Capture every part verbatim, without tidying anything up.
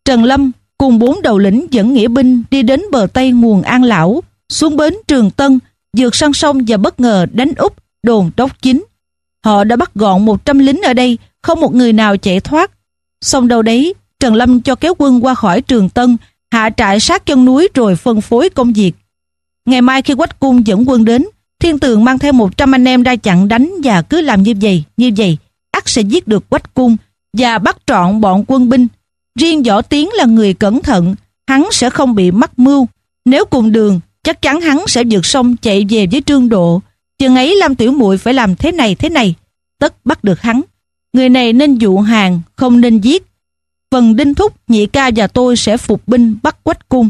Trần Lâm cùng bốn đầu lĩnh dẫn nghĩa binh đi đến bờ tây nguồn An Lão, xuống bến Trường Tân, vượt sang sông và bất ngờ đánh úp đồn Đốc Chính. Họ đã bắt gọn một trăm lính ở đây, không một người nào chạy thoát. Xong đâu đấy, Trần Lâm cho kéo quân qua khỏi Trường Tân, hạ trại sát chân núi rồi phân phối công việc. Ngày mai khi Quách Cung dẫn quân đến, Thiên Tường mang theo một trăm anh em ra chặn đánh, và cứ làm như vậy, như vậy, ắt sẽ giết được Quách Cung và bắt trọn bọn quân binh. Riêng Võ Tiến là người cẩn thận, hắn sẽ không bị mắc mưu. Nếu cùng đường, chắc chắn hắn sẽ vượt sông chạy về với Trương Độ. Chừng ấy Lam tiểu muội phải làm thế này thế này, tất bắt được hắn. Người này nên dụ hàng, không nên giết. Phần Đinh Thúc, Nhị ca và tôi sẽ phục binh bắt Quách Cung.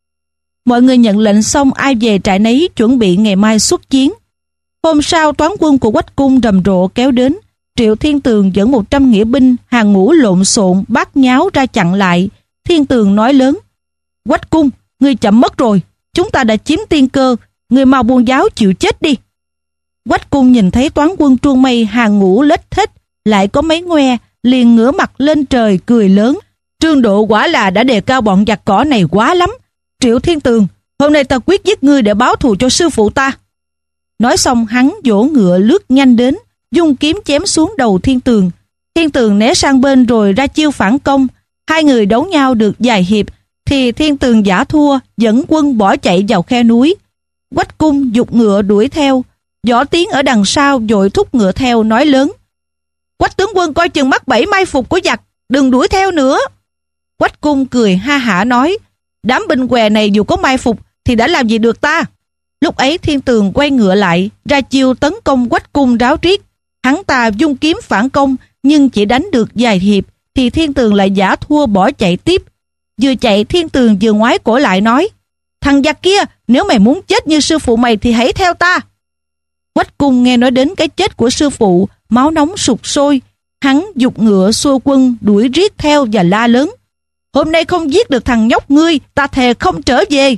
Mọi người nhận lệnh xong, ai về trại nấy, chuẩn bị ngày mai xuất chiến. Hôm sau, toán quân của Quách Cung rầm rộ kéo đến. Triệu Thiên Tường dẫn một trăm nghĩa binh, hàng ngũ lộn xộn, bát nháo ra chặn lại. Thiên Tường nói lớn: Quách Cung, ngươi chậm mất rồi, chúng ta đã chiếm tiên cơ, ngươi mau buông giáo chịu chết đi. Quách Cung nhìn thấy toán quân truông mây hàng ngũ lết thết, lại có mấy ngoe, liền ngửa mặt lên trời cười lớn: Trương Độ quả là đã đề cao bọn giặc cỏ này quá lắm. Triệu Thiên Tường, hôm nay ta quyết giết ngươi để báo thù cho sư phụ ta. Nói xong hắn vỗ ngựa lướt nhanh đến, dung kiếm chém xuống đầu Thiên Tường. Thiên Tường né sang bên rồi ra chiêu phản công. Hai người đấu nhau được vài hiệp thì Thiên Tường giả thua, dẫn quân bỏ chạy vào khe núi. Quách Cung giục ngựa đuổi theo. Võ Tiến ở đằng sau vội thúc ngựa theo, nói lớn: Quách tướng quân coi chừng mắc bẫy mai phục của giặc, đừng đuổi theo nữa. Quách Cung cười ha hả nói: Đám binh què này dù có mai phục thì đã làm gì được ta. Lúc ấy Thiên Tường quay ngựa lại, ra chiêu tấn công Quách Cung ráo riết. Hắn ta dung kiếm phản công, nhưng chỉ đánh được vài hiệp thì Thiên Tường lại giả thua bỏ chạy tiếp. Vừa chạy, Thiên Tường vừa ngoái cổ lại nói: Thằng giặc kia, nếu mày muốn chết như sư phụ mày thì hãy theo ta. Quách Cung nghe nói đến cái chết của sư phụ, máu nóng sục sôi. Hắn giục ngựa xua quân đuổi riết theo và la lớn: Hôm nay không giết được thằng nhóc ngươi, ta thề không trở về.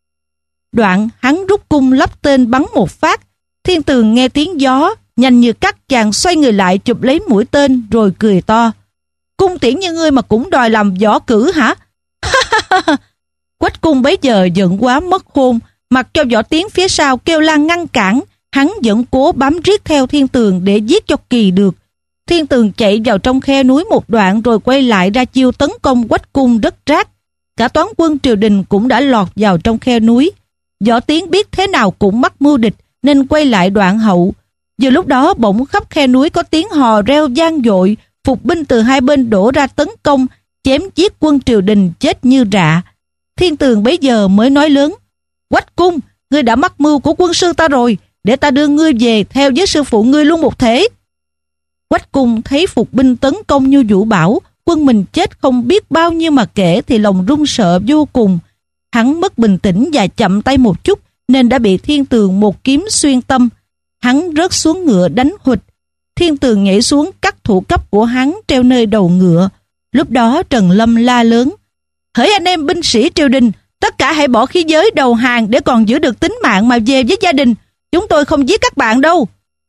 Đoạn hắn rút cung lắp tên bắn một phát. Thiên Tường nghe tiếng gió, nhanh như cắt, chàng xoay người lại chụp lấy mũi tên rồi cười to: Cung tiễn như ngươi mà cũng đòi làm võ cử hả? Quách Cung bấy giờ giận quá mất khôn, mặc cho Võ Tiến phía sau kêu la ngăn cản, hắn vẫn cố bám riết theo Thiên Tường để giết cho kỳ được. Thiên Tường chạy vào trong khe núi một đoạn rồi quay lại ra chiêu tấn công Quách Cung rất rát. Cả toán quân triều đình cũng đã lọt vào trong khe núi. Võ Tiến biết thế nào cũng mắc mưu địch nên quay lại đoạn hậu. Vừa lúc đó bỗng khắp khe núi có tiếng hò reo vang dội, phục binh từ hai bên đổ ra tấn công, chém giết quân triều đình chết như rạ. Thiên Tường bấy giờ mới nói lớn: Quách Cung, ngươi đã mắc mưu của quân sư ta rồi, để ta đưa ngươi về theo với sư phụ ngươi luôn một thể. Quách Cung thấy phục binh tấn công như vũ bão, quân mình chết không biết bao nhiêu mà kể thì lòng run sợ vô cùng. Hắn mất bình tĩnh và chậm tay một chút nên đã bị Thiên Tường một kiếm xuyên tâm. Hắn rớt xuống ngựa đánh hụt. Thiên Tường nhảy xuống cắt thủ cấp của hắn treo nơi đầu ngựa. Lúc đó Trần Lâm la lớn: Hỡi anh em binh sĩ triều đình, tất cả hãy bỏ khí giới đầu hàng để còn giữ được tính mạng mà về với gia đình. Chúng tôi không giết các bạn đâu.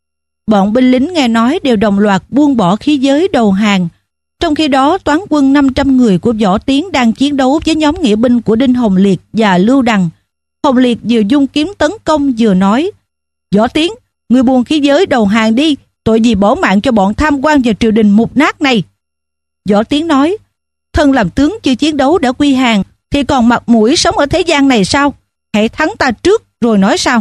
Bọn binh lính nghe nói đều đồng loạt buông bỏ khí giới đầu hàng. Trong khi đó, toán quân năm trăm người của Võ Tiến đang chiến đấu với nhóm nghĩa binh của Đinh Hồng Liệt và Lưu Đằng. Hồng Liệt vừa dung kiếm tấn công vừa nói: Võ Tiến, ngươi buông khí giới đầu hàng đi, tội gì bỏ mạng cho bọn tham quan và triều đình mục nát này. Võ Tiến nói: Thân làm tướng chưa chiến đấu đã quy hàng thì còn mặt mũi sống ở thế gian này sao? Hãy thắng ta trước rồi nói sao.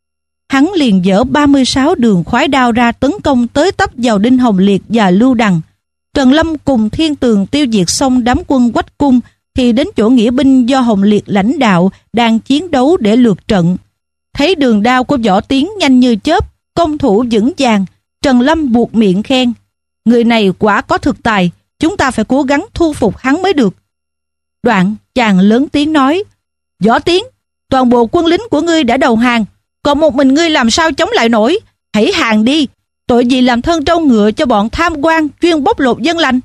Hắn liền dỡ ba mươi sáu đường khoái đao ra tấn công tới tấp vào Đinh Hồng Liệt và Lưu Đằng. Trần Lâm cùng Thiên Tường tiêu diệt xong đám quân Quách Cung thì đến chỗ nghĩa binh do Hồng Liệt lãnh đạo đang chiến đấu để lược trận. Thấy đường đao của Võ Tiến nhanh như chớp, công thủ vững vàng, Trần Lâm buột miệng khen: Người này quả có thực tài, chúng ta phải cố gắng thu phục hắn mới được. Đoạn chàng lớn tiếng nói: Võ Tiến, toàn bộ quân lính của ngươi đã đầu hàng, còn một mình ngươi làm sao chống lại nổi? Hãy hàng đi, tội gì làm thân trâu ngựa cho bọn tham quan chuyên bóc lột dân lành.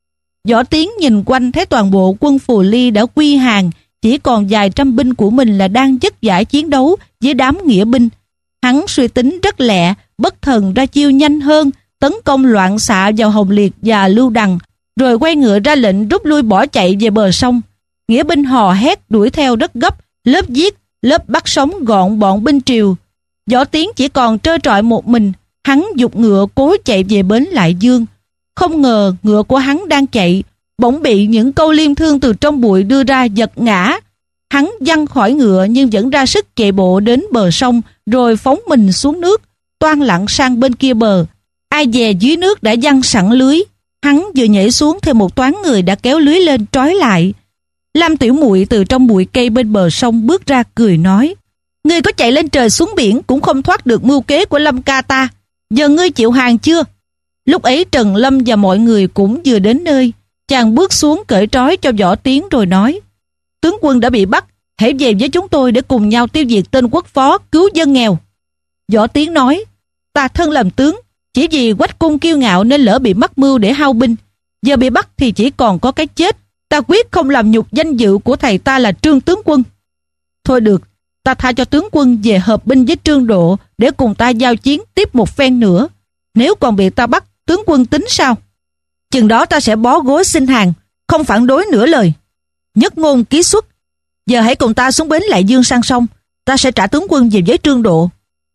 Võ Tiến nhìn quanh thấy toàn bộ quân Phù Ly đã quy hàng, chỉ còn vài trăm binh của mình là đang vất vả chiến đấu với đám nghĩa binh. Hắn suy tính rất lẹ, bất thần ra chiêu nhanh hơn, tấn công loạn xạ vào Hồng Liệt và Lưu Đằng. rồi quay ngựa ra lệnh rút lui bỏ chạy về bờ sông. Nghĩa binh hò hét đuổi theo rất gấp, lớp giết, lớp bắt sống gọn bọn binh Triều. Võ Tiến chỉ còn trơ trọi một mình, hắn giục ngựa cố chạy về bến Lại Dương. Không ngờ ngựa của hắn đang chạy, bỗng bị những câu liêm thương từ trong bụi đưa ra giật ngã. Hắn văng khỏi ngựa nhưng vẫn ra sức chạy bộ đến bờ sông, rồi phóng mình xuống nước, toan lặn sang bên kia bờ. Ai dè dưới nước đã giăng sẵn lưới. Hắn vừa nhảy xuống thì một toán người đã kéo lưới lên trói lại. Lam Tiểu Muội từ trong bụi cây bên bờ sông bước ra cười nói: "Ngươi có chạy lên trời xuống biển cũng không thoát được mưu kế của Lâm ca ta. Giờ ngươi chịu hàng chưa?" Lúc ấy Trần Lâm và mọi người cũng vừa đến nơi. Chàng bước xuống cởi trói cho Võ Tiến rồi nói: "Tướng quân đã bị bắt, hãy về với chúng tôi để cùng nhau tiêu diệt tên quốc phó, cứu dân nghèo." Võ Tiến nói: "Ta thân làm tướng, chỉ vì Quách Cung kiêu ngạo nên lỡ bị mắc mưu để hao binh. Giờ bị bắt thì chỉ còn có cái chết. Ta quyết không làm nhục danh dự của thầy ta là Trương tướng quân." "Thôi được, ta tha cho tướng quân về hợp binh với Trương Độ để cùng ta giao chiến tiếp một phen nữa. Nếu còn bị ta bắt, tướng quân tính sao?" "Chừng đó ta sẽ bó gối xin hàng, không phản đối nửa lời." Nhất ngôn ký xuất. "Giờ hãy cùng ta xuống bến Lại Dương sang sông, ta sẽ trả tướng quân về với Trương Độ."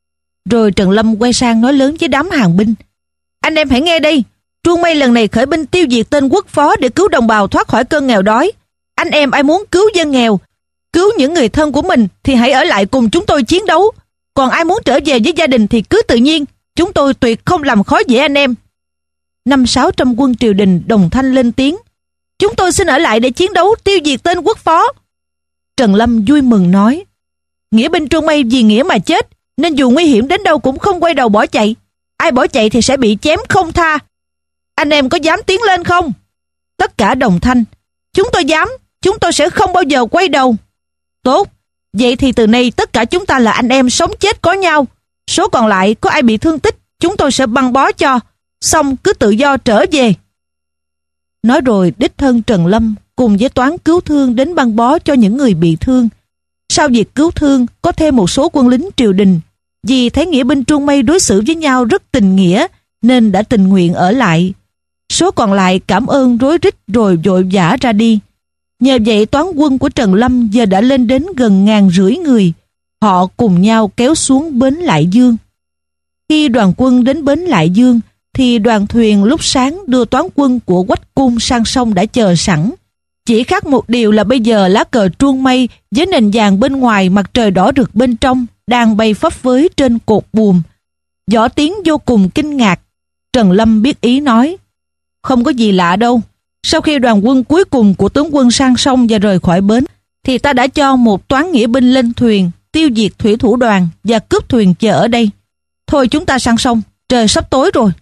Rồi Trần Lâm quay sang nói lớn với đám hàng binh: "Anh em hãy nghe đây, Truong Mây lần này khởi binh tiêu diệt tên quốc phó để cứu đồng bào thoát khỏi cơn nghèo đói. Anh em ai muốn cứu dân nghèo, cứu những người thân của mình thì hãy ở lại cùng chúng tôi chiến đấu. Còn ai muốn trở về với gia đình thì cứ tự nhiên, chúng tôi tuyệt không làm khó dễ anh em." Năm sáu trăm quân triều đình đồng thanh lên tiếng: "Chúng tôi xin ở lại để chiến đấu tiêu diệt tên quốc phó." Trần Lâm vui mừng nói: "Nghĩa binh Truong Mây vì nghĩa mà chết, nên dù nguy hiểm đến đâu cũng không quay đầu bỏ chạy. Ai bỏ chạy thì sẽ bị chém không tha. Anh em có dám tiến lên không?" Tất cả đồng thanh: "Chúng tôi dám, chúng tôi sẽ không bao giờ quay đầu." "Tốt, vậy thì từ nay tất cả chúng ta là anh em sống chết có nhau. Số còn lại có ai bị thương tích, chúng tôi sẽ băng bó cho, xong cứ tự do trở về." Nói rồi đích thân Trần Lâm cùng với toán cứu thương đến băng bó cho những người bị thương. Sau việc cứu thương, có thêm một số quân lính triều đình, vì thấy nghĩa binh Truong Mây đối xử với nhau rất tình nghĩa nên đã tình nguyện ở lại. Số còn lại cảm ơn rối rít rồi vội vã ra đi. Nhờ vậy toán quân của Trần Lâm giờ đã lên đến gần ngàn rưỡi người. Họ cùng nhau kéo xuống bến Lại Dương. Khi đoàn quân đến bến Lại Dương thì đoàn thuyền lúc sáng đưa toán quân của Quách Cung sang sông đã chờ sẵn. Chỉ khác một điều là bây giờ lá cờ Truong Mây với nền vàng bên ngoài, mặt trời đỏ rực bên trong đang bay phấp phới trên cột buồm. Võ Tiến vô cùng kinh ngạc. Trần Lâm biết ý nói: "Không có gì lạ đâu. Sau khi đoàn quân cuối cùng của tướng quân sang sông và rời khỏi bến, thì ta đã cho một toán nghĩa binh lên thuyền tiêu diệt thủy thủ đoàn và cướp thuyền chờ ở đây. Thôi chúng ta sang sông, trời sắp tối rồi."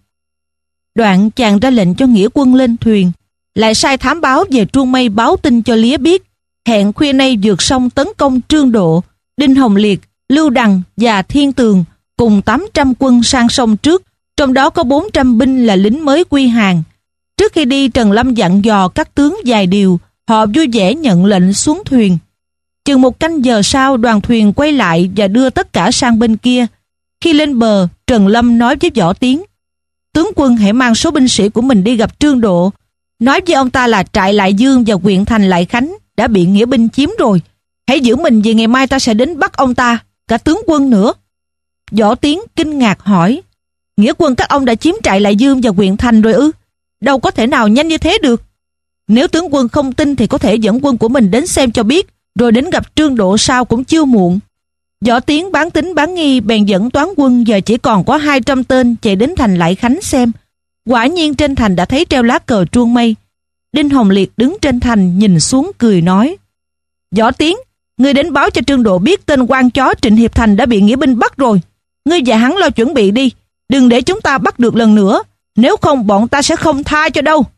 Đoạn chàng ra lệnh cho nghĩa quân lên thuyền, lại sai thám báo về Truong Mây báo tin cho Lía biết, hẹn khuya nay vượt sông tấn công Trương Độ. Đinh Hồng Liệt, Lưu Đằng và Thiên Tường cùng tám trăm quân sang sông trước, trong đó có bốn trăm binh là lính mới quy hàng. Trước khi đi, Trần Lâm dặn dò các tướng vài điều, họ vui vẻ nhận lệnh xuống thuyền. Chừng một canh giờ sau, đoàn thuyền quay lại và đưa tất cả sang bên kia. Khi lên bờ, Trần Lâm nói với Võ Tiến: "Tướng quân hãy mang số binh sĩ của mình đi gặp Trương Độ, nói với ông ta là trại Lại Dương và huyện thành Lại Khánh đã bị nghĩa binh chiếm rồi. Hãy giữ mình vì ngày mai ta sẽ đến bắt ông ta, cả tướng quân nữa." Võ Tiến kinh ngạc hỏi: "Nghĩa quân các ông đã chiếm trại Lại Dương và huyện thành rồi ư? Đâu có thể nào nhanh như thế được. Nếu tướng quân không tin thì có thể dẫn quân của mình đến xem cho biết, rồi đến gặp Trương Độ sau cũng chưa muộn." Võ Tiến bán tính bán nghi bèn dẫn toán quân giờ chỉ còn có hai trăm tên chạy đến thành Lại Khánh xem. Quả nhiên trên thành đã thấy treo lá cờ Truong Mây. Đinh Hồng Liệt đứng trên thành nhìn xuống cười nói: "Võ Tiến, ngươi đến báo cho Trương Độ biết tên quan chó Trịnh Hiệp Thành đã bị nghĩa binh bắt rồi. Ngươi và hắn lo chuẩn bị đi, đừng để chúng ta bắt được lần nữa, nếu không bọn ta sẽ không tha cho đâu."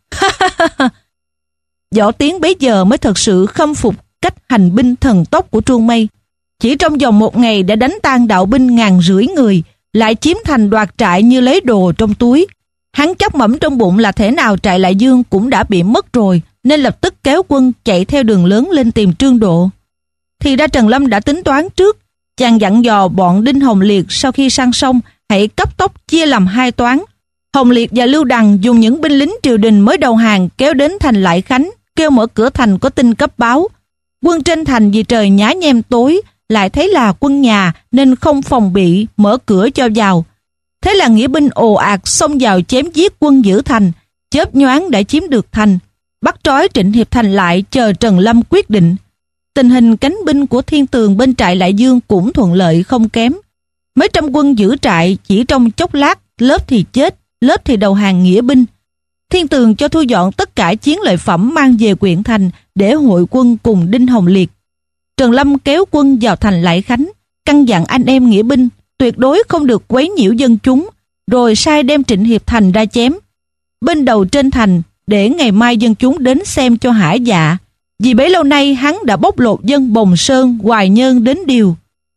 Võ Tiến bấy giờ mới thật sự khâm phục cách hành binh thần tốc của Truong Mây. Chỉ trong vòng một ngày đã đánh tan đạo binh ngàn rưỡi người, lại chiếm thành đoạt trại như lấy đồ trong túi. Hắn chắc mẩm trong bụng là thể nào trại Lại Dương cũng đã bị mất rồi, nên lập tức kéo quân chạy theo đường lớn lên tìm Trương Độ. Thì ra Trần Lâm đã tính toán trước. Chàng dặn dò bọn Đinh Hồng Liệt sau khi sang sông hãy cấp tốc chia làm hai toán. Hồng Liệt và Lưu Đằng dùng những binh lính triều đình mới đầu hàng kéo đến thành Lại Khánh, kêu mở cửa thành có tin cấp báo. Quân trên thành vì trời nhá nhem tối, lại thấy là quân nhà nên không phòng bị, mở cửa cho vào. Thế là nghĩa binh ồ ạt xông vào chém giết quân giữ thành, chớp nhoáng đã chiếm được thành, bắt trói Trịnh Hiệp Thành lại chờ Trần Lâm quyết định. Tình hình cánh binh của Thiên Tường bên trại Lại Dương cũng thuận lợi không kém. Mấy trăm quân giữ trại chỉ trong chốc lát, lớp thì chết, lớp thì đầu hàng nghĩa binh. Thiên Tường cho thu dọn tất cả chiến lợi phẩm mang về Quyện Thành để hội quân cùng Đinh Hồng Liệt. Trần Lâm kéo quân vào thành Lại Khánh, căn dặn anh em nghĩa binh tuyệt đối không được quấy nhiễu dân chúng, rồi sai đem Trịnh Hiệp Thành ra chém. Bên đầu trên thành để ngày mai dân chúng đến xem cho hả dạ, vì bấy lâu nay hắn đã bóc lột dân Bồng Sơn, Hoài Nhơn đến điều.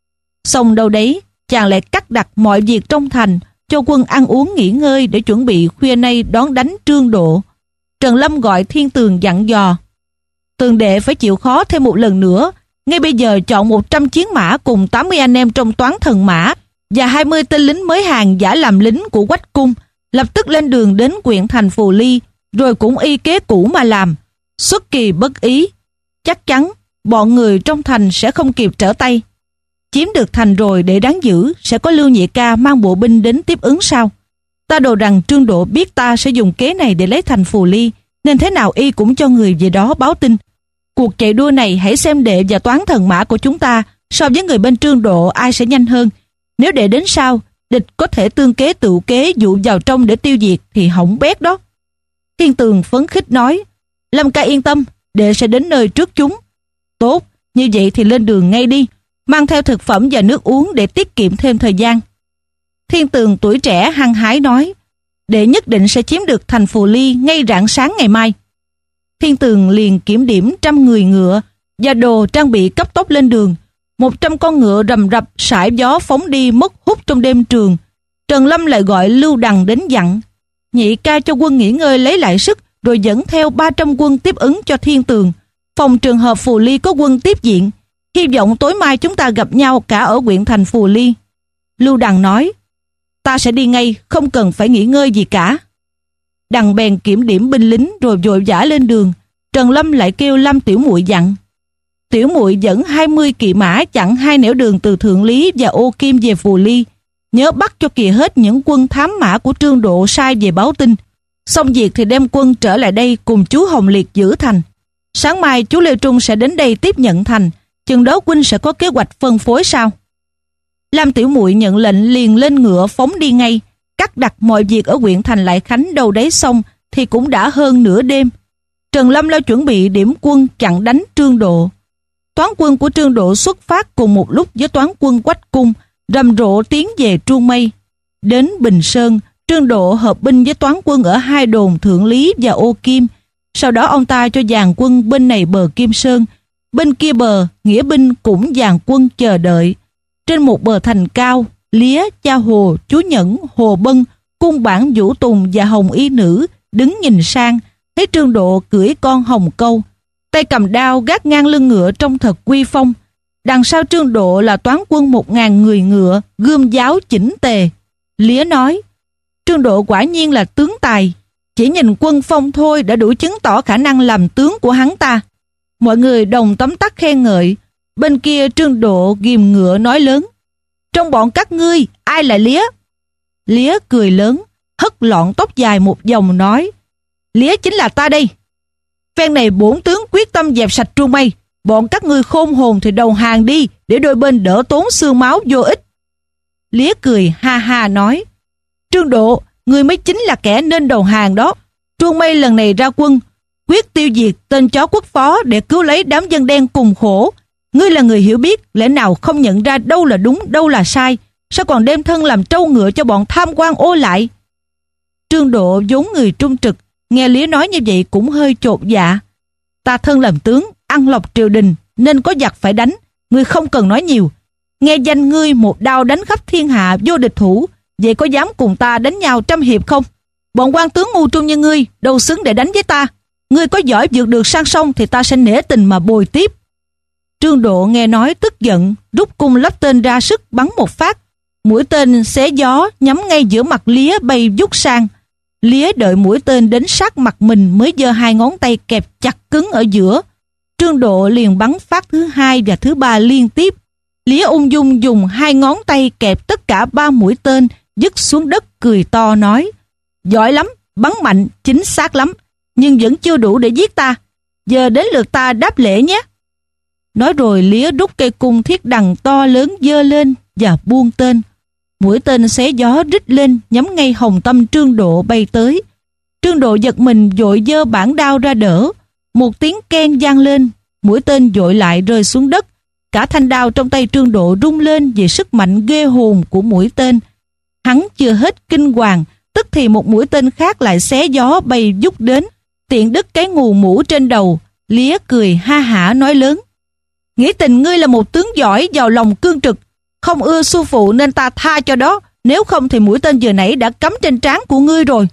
Xong đâu đấy, chàng lại cắt đặt mọi việc trong thành, cho quân ăn uống nghỉ ngơi để chuẩn bị khuya nay đón đánh Trương Độ. Trần Lâm gọi Thiên Tường dặn dò: Tường đệ phải chịu khó thêm một lần nữa, ngay bây giờ chọn một trăm chiến mã cùng tám mươi anh em trong toán thần mã và hai mươi tên lính mới hàng giả làm lính của Quách Cung, lập tức lên đường đến Quyện Thành Phù Ly, rồi cũng y kế cũ mà làm. Xuất kỳ bất ý, chắc chắn bọn người trong thành sẽ không kịp trở tay. Chiếm được thành rồi để đáng giữ, sẽ có Lưu Nhị Ca mang bộ binh đến tiếp ứng sau. Ta đồ rằng Trương Độ biết ta sẽ dùng kế này để lấy thành Phù Ly, nên thế nào y cũng cho người về đó báo tin. Cuộc chạy đua này hãy xem đệ và toán thần mã của chúng ta so với người bên Trương Độ ai sẽ nhanh hơn. Nếu đệ đến sau, địch có thể tương kế tự kế dụ vào trong để tiêu diệt thì hỏng bét đó. Thiên Tường phấn khích nói: Lâm ca yên tâm, đệ sẽ đến nơi trước chúng. Tốt, như vậy thì lên đường ngay đi, mang theo thực phẩm và nước uống để tiết kiệm thêm thời gian. Thiên Tường tuổi trẻ hăng hái nói: Đệ nhất định sẽ chiếm được thành Phù Ly ngay rạng sáng ngày mai. Thiên Tường liền kiểm điểm trăm người ngựa và đồ trang bị cấp tốc lên đường. Một trăm con ngựa rầm rập sải gió phóng đi mất hút trong đêm trường. Trần Lâm lại gọi Lưu Đằng đến dặn: Nhị ca cho quân nghỉ ngơi lấy lại sức, rồi dẫn theo ba trăm quân tiếp ứng cho Thiên Tường, phòng trường hợp Phù Ly có quân tiếp diện. Hy vọng tối mai chúng ta gặp nhau cả ở Quyện Thành Phù Ly. Lưu Đằng nói: Ta sẽ đi ngay, không cần phải nghỉ ngơi gì cả. Đằng bèn kiểm điểm binh lính rồi vội vã lên đường. Trần Lâm lại kêu Lâm Tiểu Muội dặn: Tiểu Muội dẫn hai mươi kỵ mã chặn hai nẻo đường từ Thượng Lý và Ô Kim về Phù Ly. Nhớ bắt cho kìa hết những quân thám mã của Trương Độ sai về báo tin. Xong việc thì đem quân trở lại đây cùng chú Hồng Liệt giữ thành. Sáng mai chú Lê Trung sẽ đến đây tiếp nhận thành. Chừng đó huynh sẽ có kế hoạch phân phối sao? Lam Tiểu Muội nhận lệnh liền lên ngựa phóng đi ngay. Cắt đặt mọi việc ở Quyện Thành Lại Khánh đâu đấy xong thì cũng đã hơn nửa đêm. Trần Lâm lo chuẩn bị điểm quân chặn đánh Trương Độ. Toán quân của Trương Độ xuất phát cùng một lúc với toán quân Quách Cung, rầm rộ tiến về Truông Mây. Đến Bình Sơn, Trương Độ hợp binh với toán quân ở hai đồn Thượng Lý và Ô Kim. Sau đó ông ta cho dàn quân bên này bờ Kim Sơn, bên kia bờ nghĩa binh cũng dàn quân chờ đợi. Trên một bờ thành cao, Lía, Cha Hồ, Chú Nhẫn, Hồ Bân, Cung Bản, Vũ Tùng và Hồng Y Nữ đứng nhìn sang, thấy Trương Độ cưỡi con hồng câu, tay cầm đao gác ngang lưng ngựa trông thật uy phong. Đằng sau Trương Độ là toán quân một ngàn người ngựa, gươm giáo chỉnh tề. Lía nói: Trương Độ quả nhiên là tướng tài, chỉ nhìn quân phong thôi đã đủ chứng tỏ khả năng làm tướng của hắn ta. Mọi người đồng tấm tắc khen ngợi. Bên kia Trương Độ ghìm ngựa nói lớn: Trong bọn các ngươi ai là Lía? Lía cười lớn, hất lọn tóc dài một vòng nói: Lía chính là ta đây. Phen này bổn tướng quyết tâm dẹp sạch Truông Mây. Bọn các ngươi khôn hồn thì đầu hàng đi, để đôi bên đỡ tốn xương máu vô ích. Lía cười ha ha nói: Trương Độ, ngươi mới chính là kẻ nên đầu hàng đó. Truông Mây lần này ra quân, quyết tiêu diệt tên chó quốc phó để cứu lấy đám dân đen cùng khổ. Ngươi là người hiểu biết, lẽ nào không nhận ra đâu là đúng, đâu là sai? Sao còn đem thân làm trâu ngựa cho bọn tham quan ô lại? Trương Độ vốn người trung trực, nghe Lía nói như vậy cũng hơi chột dạ. Ta thân làm tướng, ăn lộc triều đình, nên có giặc phải đánh. Ngươi không cần nói nhiều. Nghe danh ngươi một đao đánh khắp thiên hạ vô địch thủ, vậy có dám cùng ta đánh nhau trăm hiệp không? Bọn quan tướng ngu trung như ngươi đâu xứng để đánh với ta. Ngươi có giỏi vượt được sang sông thì ta sẽ nể tình mà bồi tiếp. Trương Độ nghe nói tức giận, rút cung lắp tên ra sức bắn một phát. Mũi tên xé gió nhắm ngay giữa mặt Lía bay vút sang. Lía đợi mũi tên đến sát mặt mình mới giơ hai ngón tay kẹp chặt cứng ở giữa. Trương Độ liền bắn phát thứ hai và thứ ba liên tiếp. Lía ung dung dùng hai ngón tay kẹp tất cả ba mũi tên, dứt xuống đất cười to nói: giỏi lắm, bắn mạnh, chính xác lắm, nhưng vẫn chưa đủ để giết ta. Giờ đến lượt ta đáp lễ nhé. Nói rồi Lía rút cây cung thiết đằng to lớn giơ lên và buông tên. Mũi tên xé gió rít lên nhắm ngay hồng tâm Trương Độ bay tới. Trương Độ giật mình vội giơ bản đao ra đỡ. Một tiếng keng vang lên, mũi tên vội lại rơi xuống đất. Cả thanh đao trong tay Trương Độ rung lên vì sức mạnh ghê hồn của mũi tên. Hắn chưa hết kinh hoàng, tức thì một mũi tên khác lại xé gió bay vút đến, tiện đứt cái ngù mũ trên đầu. Lía cười ha hả nói lớn: nghĩ tình ngươi là một tướng giỏi, giàu lòng cương trực, không ưa su phụ nên ta tha cho đó, nếu không thì mũi tên vừa nãy đã cắm trên trán của ngươi rồi.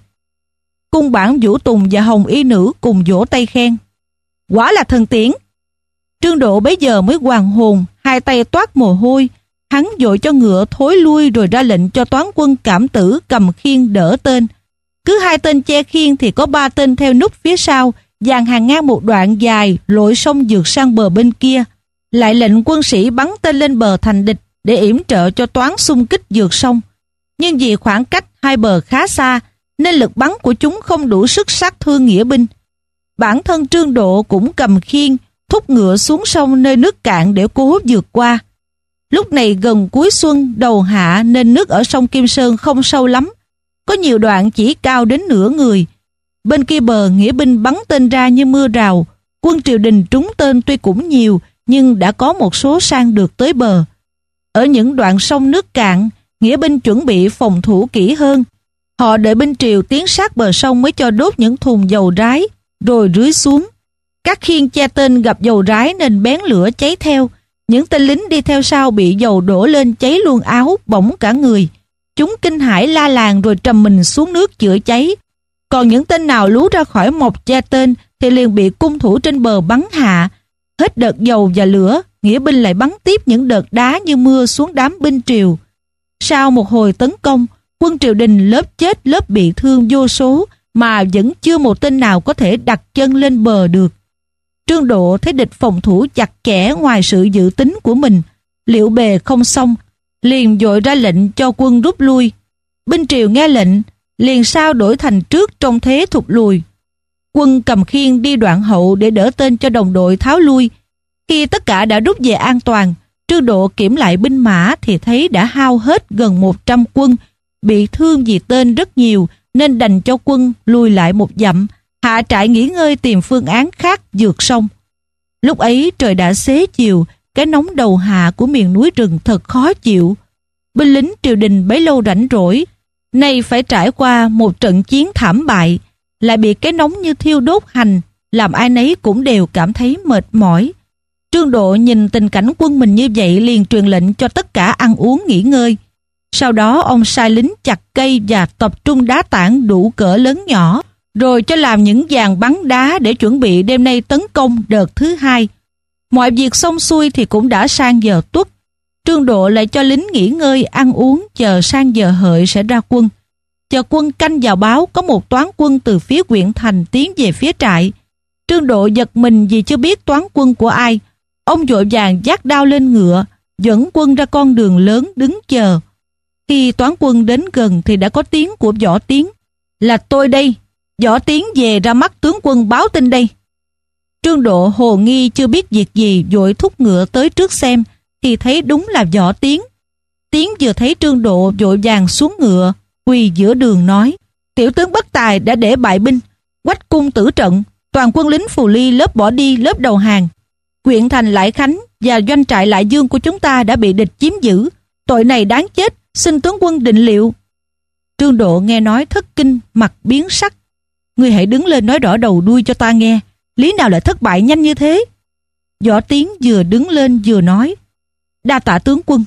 Cung Bản, Vũ Tùng và Hồng Y Nữ cùng vỗ tay khen: quả là thần tiễn. Trương Độ bấy giờ mới hoàn hồn, hai tay toát mồ hôi. Hắn vội cho ngựa thối lui rồi ra lệnh cho toán quân Cảm Tử cầm khiên đỡ tên. Cứ hai tên che khiên thì có ba tên theo núp phía sau, dàn hàng ngang một đoạn dài lội sông vượt sang bờ bên kia. Lại lệnh quân sĩ bắn tên lên bờ thành địch để yểm trợ cho toán xung kích vượt sông. Nhưng vì khoảng cách hai bờ khá xa nên lực bắn của chúng không đủ sức sát thương nghĩa binh. Bản thân Trương Độ cũng cầm khiên thúc ngựa xuống sông nơi nước cạn để cố vượt qua. Lúc này gần cuối xuân đầu hạ nên nước ở sông Kim Sơn không sâu lắm, có nhiều đoạn chỉ cao đến nửa người. Bên kia bờ nghĩa binh bắn tên ra như mưa rào. Quân triều đình trúng tên tuy cũng nhiều, nhưng đã có một số sang được tới bờ. Ở những đoạn sông nước cạn, nghĩa binh chuẩn bị phòng thủ kỹ hơn. Họ đợi binh triều tiến sát bờ sông mới cho đốt những thùng dầu rái, rồi rưới xuống. Các khiên che tên gặp dầu rái nên bén lửa cháy theo. Những tên lính đi theo sau bị dầu đổ lên cháy luôn áo, bỏng cả người. Chúng kinh hãi la làng rồi trầm mình xuống nước chữa cháy. Còn những tên nào lú ra khỏi mộc che tên thì liền bị cung thủ trên bờ bắn hạ. Hết đợt dầu và lửa, nghĩa binh lại bắn tiếp những đợt đá như mưa xuống đám binh triều. Sau một hồi tấn công, quân triều đình lớp chết lớp bị thương vô số mà vẫn chưa một tên nào có thể đặt chân lên bờ được. Trương Độ thấy địch phòng thủ chặt chẽ ngoài sự dự tính của mình, liệu bề không xong, liền vội ra lệnh cho quân rút lui. Binh triều nghe lệnh, liền sao đổi thành trước trong thế thụt lùi. Quân cầm khiên đi đoạn hậu để đỡ tên cho đồng đội tháo lui. Khi tất cả đã rút về an toàn, Trương Độ kiểm lại binh mã thì thấy đã hao hết gần một trăm quân, bị thương vì tên rất nhiều nên đành cho quân lùi lại một dặm, hạ trại nghỉ ngơi tìm phương án khác vượt sông. Lúc ấy trời đã xế chiều, cái nóng đầu hạ của miền núi rừng thật khó chịu. Binh lính triều đình bấy lâu rảnh rỗi, nay phải trải qua một trận chiến thảm bại, lại bị cái nóng như thiêu đốt hành, làm ai nấy cũng đều cảm thấy mệt mỏi. Trương Độ nhìn tình cảnh quân mình như vậy liền truyền lệnh cho tất cả ăn uống nghỉ ngơi. Sau đó ông sai lính chặt cây và tập trung đá tảng đủ cỡ lớn nhỏ, rồi cho làm những dàn bắn đá để chuẩn bị đêm nay tấn công đợt thứ hai. Mọi việc xong xuôi thì cũng đã sang giờ tuất. Trương Độ lại cho lính nghỉ ngơi ăn uống chờ sang giờ hợi sẽ ra quân. Chờ quân canh vào báo có một toán quân từ phía huyện thành tiến về phía trại. Trương Độ giật mình vì chưa biết toán quân của ai. Ông vội vàng vác đao lên ngựa, dẫn quân ra con đường lớn đứng chờ. Khi toán quân đến gần thì đã có tiếng của Võ Tiến: là tôi đây, Võ Tiến về ra mắt tướng quân báo tin đây. Trương Độ hồ nghi chưa biết việc gì, vội thúc ngựa tới trước xem thì thấy đúng là Võ Tiến. Tiến vừa thấy Trương Độ vội vàng xuống ngựa, quỳ giữa đường nói: tiểu tướng bất tài đã để bại binh, quách cung tử trận, toàn quân lính Phù Ly lớp bỏ đi lớp đầu hàng. Huyện thành Lại Khánh và doanh trại Lại Dương của chúng ta đã bị địch chiếm giữ, tội này đáng chết, xin tướng quân định liệu. Trương Độ nghe nói thất kinh, mặt biến sắc. Ngươi hãy đứng lên nói rõ đầu đuôi cho ta nghe, lý nào lại thất bại nhanh như thế? Võ Tiến vừa đứng lên vừa nói: đa tạ tướng quân.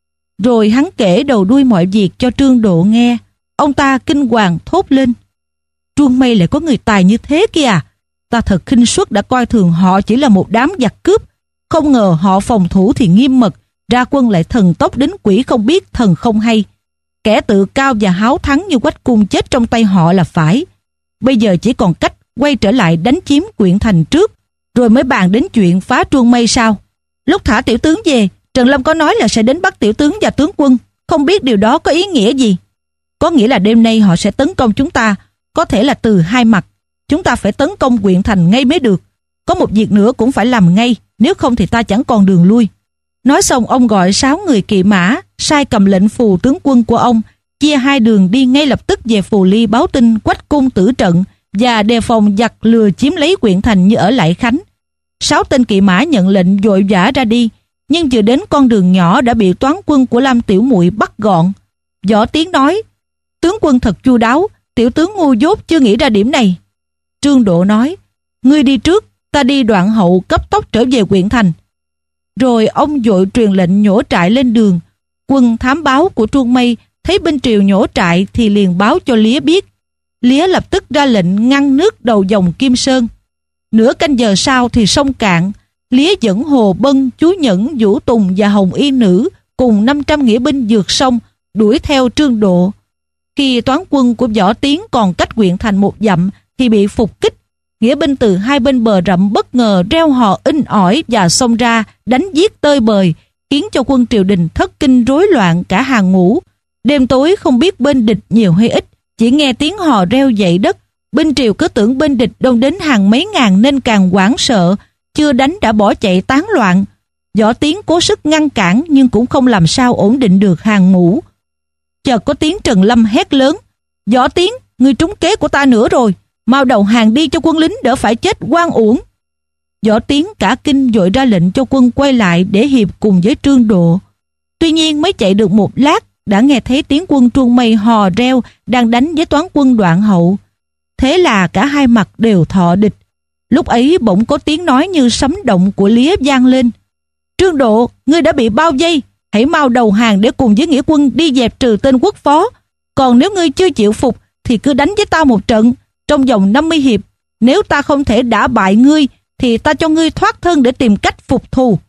Rồi hắn kể đầu đuôi mọi việc cho Trương Độ nghe. Ông ta kinh hoàng thốt lên: Truông Mây lại có người tài như thế kia à? Ta thật khinh suất đã coi thường họ chỉ là một đám giặc cướp, không ngờ họ phòng thủ thì nghiêm mật, ra quân lại thần tốc đến quỷ không biết thần không hay. Kẻ tự cao và háo thắng như Quách Cung chết trong tay họ là phải. Bây giờ chỉ còn cách quay trở lại đánh chiếm Quyện Thành trước, rồi mới bàn đến chuyện phá Truông Mây sau. Lúc thả tiểu tướng về, Trần Lâm có nói là sẽ đến bắt tiểu tướng và tướng quân. Không biết điều đó có ý nghĩa gì? Có nghĩa là đêm nay họ sẽ tấn công chúng ta, có thể là từ hai mặt. Chúng ta phải tấn công Quyện Thành ngay mới được. Có một việc nữa cũng phải làm ngay, nếu không thì ta chẳng còn đường lui. Nói xong ông gọi sáu người kỵ mã, sai cầm lệnh phù tướng quân của ông, chia hai đường đi ngay lập tức về Phù Ly báo tin Quách Cung tử trận và đề phòng giặc lừa chiếm lấy Quyện Thành như ở Lại Khánh. Sáu tên kỵ mã nhận lệnh vội vã ra đi, nhưng vừa đến con đường nhỏ đã bị toán quân của Lam Tiểu Muội bắt gọn. Võ Tiến nói: tướng quân thật chu đáo, tiểu tướng ngu dốt chưa nghĩ ra điểm này. Trương Độ nói: ngươi đi trước, ta đi đoạn hậu cấp tốc trở về Quyện Thành. Rồi ông vội truyền lệnh nhổ trại lên đường. Quân thám báo của Truông Mây thấy binh triều nhổ trại thì liền báo cho Lía biết. Lía lập tức ra lệnh ngăn nước đầu dòng Kim Sơn. Nửa canh giờ sau thì sông cạn. Lía dẫn Hồ Bân, Chú Nhẫn, Vũ Tùng và Hồng Y Nữ cùng năm trăm nghĩa binh vượt sông đuổi theo Trương Độ. Khi toán quân của Võ Tiến còn cách Quyện Thành một dặm thì bị phục kích. Nghĩa binh từ hai bên bờ rậm bất ngờ reo hò inh ỏi và xông ra đánh giết tơi bời, khiến cho quân triều đình thất kinh rối loạn cả hàng ngũ. Đêm tối không biết bên địch nhiều hay ít, chỉ nghe tiếng hò reo dậy đất. Binh triều cứ tưởng bên địch đông đến hàng mấy ngàn nên càng hoảng sợ, chưa đánh đã bỏ chạy tán loạn. Võ Tiến cố sức ngăn cản nhưng cũng không làm sao ổn định được hàng ngũ. Chợt có tiếng Trần Lâm hét lớn: Võ Tiến, ngươi trúng kế của ta nữa rồi, mau đầu hàng đi cho quân lính đỡ phải chết oan uổng. Võ Tiến cả kinh vội ra lệnh cho quân quay lại để hiệp cùng với Trương Độ. Tuy nhiên mới chạy được một lát đã nghe thấy tiếng quân Truông Mây hò reo đang đánh với toán quân Đoạn Hậu. Thế là cả hai mặt đều thọ địch. Lúc ấy bỗng có tiếng nói như sấm động của Lía vang lên: Trương Độ, ngươi đã bị bao vây, hãy mau đầu hàng để cùng với nghĩa quân đi dẹp trừ tên quốc phó. Còn nếu ngươi chưa chịu phục thì cứ đánh với ta một trận trong vòng năm mươi hiệp. Nếu ta không thể đả bại ngươi thì ta cho ngươi thoát thân để tìm cách phục thù.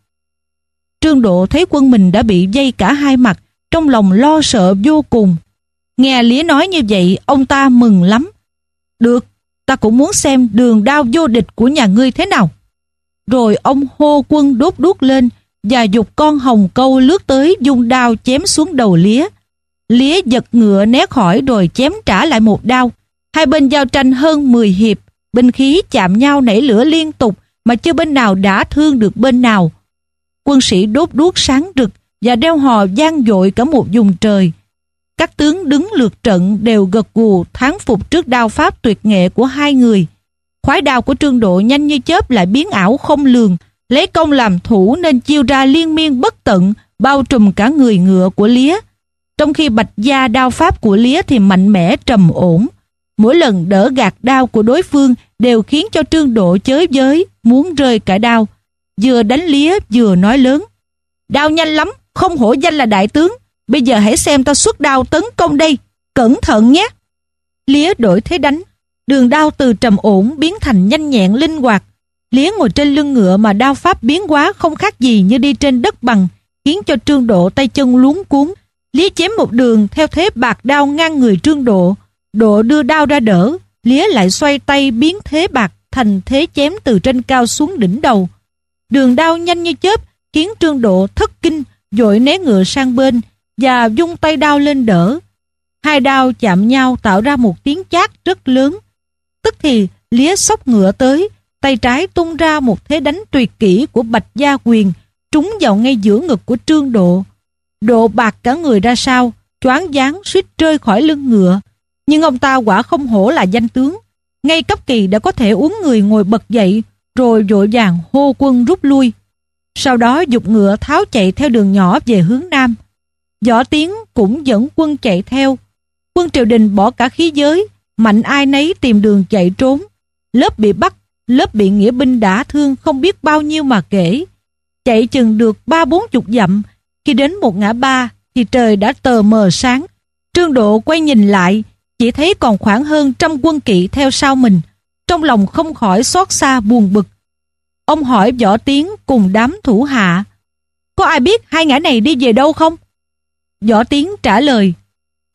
Trương Độ thấy quân mình đã bị vây cả hai mặt, trong lòng lo sợ vô cùng. Nghe Lía nói như vậy, ông ta mừng lắm. Được, ta cũng muốn xem đường đao vô địch của nhà ngươi thế nào. Rồi ông hô quân đốt đuốc lên và giục con hồng câu lướt tới dung đao chém xuống đầu Lía. Lía giật ngựa né khỏi rồi chém trả lại một đao. Hai bên giao tranh hơn mười hiệp, binh khí chạm nhau nảy lửa liên tục mà chưa bên nào đã thương được bên nào. Quân sĩ đốt đuốc sáng rực và reo hò vang dội cả một vùng trời. Các tướng đứng lượt trận đều gật gù thán phục trước đao pháp tuyệt nghệ của hai người. Khoái đao của Trương Độ nhanh như chớp lại biến ảo không lường, lấy công làm thủ nên chiêu ra liên miên bất tận, bao trùm cả người ngựa của Lía. Trong khi bạch gia đao pháp của Lía thì mạnh mẽ trầm ổn. Mỗi lần đỡ gạt đao của đối phương đều khiến cho Trương Độ chới với, muốn rơi cả đao. Vừa đánh Lía vừa nói lớn: Đao nhanh lắm, không hổ danh là đại tướng. Bây giờ hãy xem ta xuất đao tấn công đây, cẩn thận nhé. Lía đổi thế đánh, đường đao từ trầm ổn biến thành nhanh nhẹn linh hoạt. Lía ngồi trên lưng ngựa mà đao pháp biến hóa không khác gì như đi trên đất bằng, khiến cho Trương Độ tay chân luống cuống. Lía chém một đường theo thế bạc đao ngang người Trương Độ. Độ đưa đao ra đỡ, Lía lại xoay tay biến thế bạc thành thế chém từ trên cao xuống đỉnh đầu. Đường đao nhanh như chớp khiến Trương Độ thất kinh, vội né ngựa sang bên và vung tay đao lên đỡ. Hai đao chạm nhau tạo ra một tiếng chát rất lớn. Tức thì Lía xốc ngựa tới, tay trái tung ra một thế đánh tuyệt kỹ của Bạch Gia Quyền, trúng vào ngay giữa ngực của Trương Độ. Độ bạc cả người ra sau, choáng váng suýt rơi khỏi lưng ngựa. Nhưng ông ta quả không hổ là danh tướng, ngay cấp kỳ đã có thể uốn người ngồi bật dậy, rồi vội vàng hô quân rút lui. Sau đó giục ngựa tháo chạy theo đường nhỏ về hướng nam. Võ Tiến cũng dẫn quân chạy theo. Quân triều đình bỏ cả khí giới, mạnh ai nấy tìm đường chạy trốn. Lớp bị bắt, lớp bị nghĩa binh đả thương không biết bao nhiêu mà kể. Chạy chừng được ba bốn chục dặm, khi đến một ngã ba thì trời đã tờ mờ sáng. Trương Độ quay nhìn lại, chỉ thấy còn khoảng hơn trăm quân kỵ theo sau mình, trong lòng không khỏi xót xa buồn bực. Ông hỏi Võ Tiến cùng đám thủ hạ: Có ai biết hai ngã này đi về đâu không? Võ Tiến trả lời: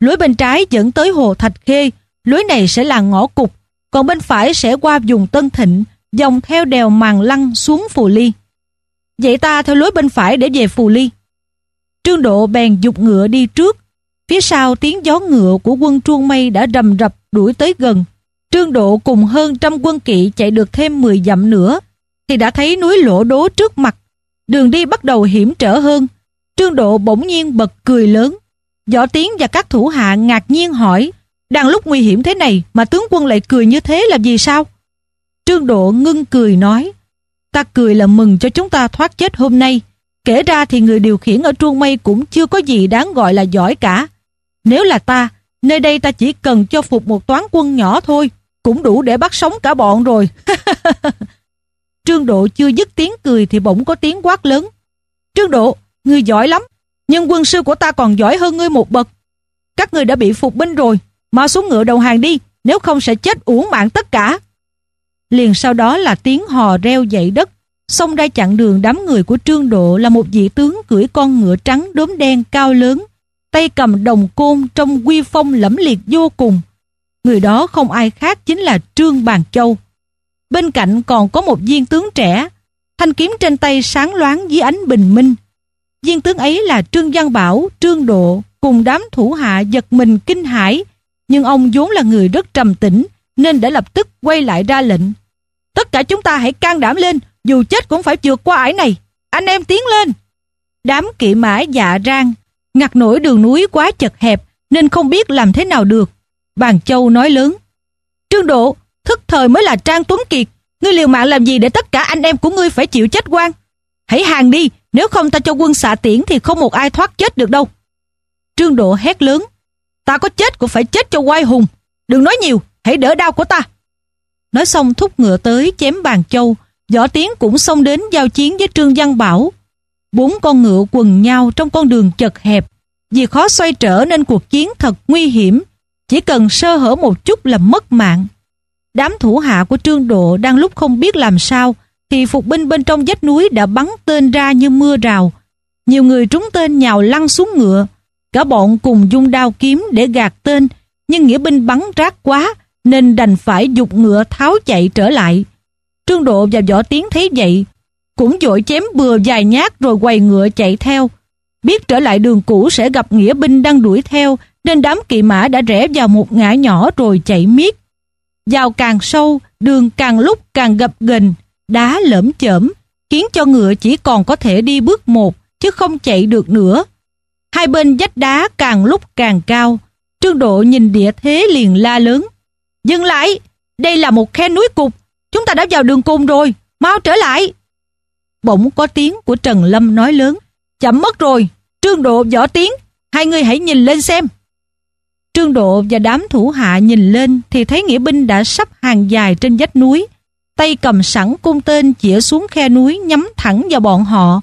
Lối bên trái dẫn tới hồ Thạch Khê, lối này sẽ là ngõ cụt, còn bên phải sẽ qua vùng Tân Thịnh, dòng theo đèo Màng Lăng xuống Phù Ly. Vậy ta theo lối bên phải để về Phù Ly. Trương Độ bèn giục ngựa đi trước. Phía sau tiếng gió ngựa của quân Truông Mây đã rầm rập đuổi tới gần. Trương Độ cùng hơn trăm quân kỵ chạy được thêm mười dặm nữa thì đã thấy núi Lỗ Đố trước mặt. Đường đi bắt đầu hiểm trở hơn. Trương Độ bỗng nhiên bật cười lớn. Võ Tiến và các thủ hạ ngạc nhiên hỏi: đang lúc nguy hiểm thế này mà tướng quân lại cười như thế là vì sao? Trương Độ ngưng cười nói: ta cười là mừng cho chúng ta thoát chết hôm nay. Kể ra thì người điều khiển ở Truông Mây cũng chưa có gì đáng gọi là giỏi cả. Nếu là ta, nơi đây ta chỉ cần cho phục một toán quân nhỏ thôi, cũng đủ để bắt sống cả bọn rồi. Trương Độ chưa dứt tiếng cười thì bỗng có tiếng quát lớn: Trương Độ, ngươi giỏi lắm, nhưng quân sư của ta còn giỏi hơn ngươi một bậc. Các ngươi đã bị phục binh rồi, mau xuống ngựa đầu hàng đi, nếu không sẽ chết uổng mạng tất cả. Liền sau đó là tiếng hò reo dậy đất. Xông ra chặn đường đám người của Trương Độ là một vị tướng cưỡi con ngựa trắng đốm đen cao lớn, tay cầm đồng côn trong uy phong lẫm liệt vô cùng. Người đó không ai khác chính là Trương Bàn Châu. Bên cạnh còn có một viên tướng trẻ, thanh kiếm trên tay sáng loáng dưới ánh bình minh. Viên tướng ấy là Trương Văn Bảo. Trương Độ cùng đám thủ hạ giật mình kinh hãi, nhưng ông vốn là người rất trầm tĩnh nên đã lập tức quay lại ra lệnh: tất cả chúng ta hãy can đảm lên, dù chết cũng phải vượt qua ải này. Anh em tiến lên. Đám kỵ mã dạ rang, ngặt nổi đường núi quá chật hẹp nên không biết làm thế nào được. Bàn Châu nói lớn: Trương Độ, thức thời mới là Trang Tuấn Kiệt, ngươi liều mạng làm gì để tất cả anh em của ngươi phải chịu chết oan? Hãy hàng đi, nếu không ta cho quân xạ tiễn thì không một ai thoát chết được đâu. Trương Độ hét lớn: ta có chết cũng phải chết cho oai hùng, đừng nói nhiều, hãy đỡ đau của ta. Nói xong thúc ngựa tới chém Bàn Châu. Võ Tiến cũng xông đến giao chiến với Trương Văn Bảo. Bốn con ngựa quần nhau trong con đường chật hẹp, vì khó xoay trở nên cuộc chiến thật nguy hiểm, chỉ cần sơ hở một chút là mất mạng. Đám thủ hạ của Trương Độ đang lúc không biết làm sao thì phục binh bên trong vách núi đã bắn tên ra như mưa rào. Nhiều người trúng tên nhào lăn xuống ngựa. Cả bọn cùng dung đao kiếm để gạt tên, nhưng nghĩa binh bắn rát quá nên đành phải giục ngựa tháo chạy trở lại. Trương Độ và Võ Tiến thấy vậy cũng vội chém bừa vài nhát rồi quay ngựa chạy theo. Biết trở lại đường cũ sẽ gặp nghĩa binh đang đuổi theo nên đám kỵ mã đã rẽ vào một ngã nhỏ rồi chạy miết. Vào càng sâu, đường càng lúc càng gập ghềnh, đá lởm chởm, khiến cho ngựa chỉ còn có thể đi bước một chứ không chạy được nữa. Hai bên vách đá càng lúc càng cao. Trương Độ nhìn địa thế liền la lớn: dừng lại, đây là một khe núi cụt, chúng ta đã vào đường cùng rồi, mau trở lại. Bỗng có tiếng của Trần Lâm nói lớn: chậm mất rồi, Trương Độ, Võ Tiến, hai người hãy nhìn lên xem. Trương Độ và đám thủ hạ nhìn lên thì thấy nghĩa binh đã sắp hàng dài trên vách núi, tay cầm sẵn cung tên chĩa xuống khe núi nhắm thẳng vào bọn họ.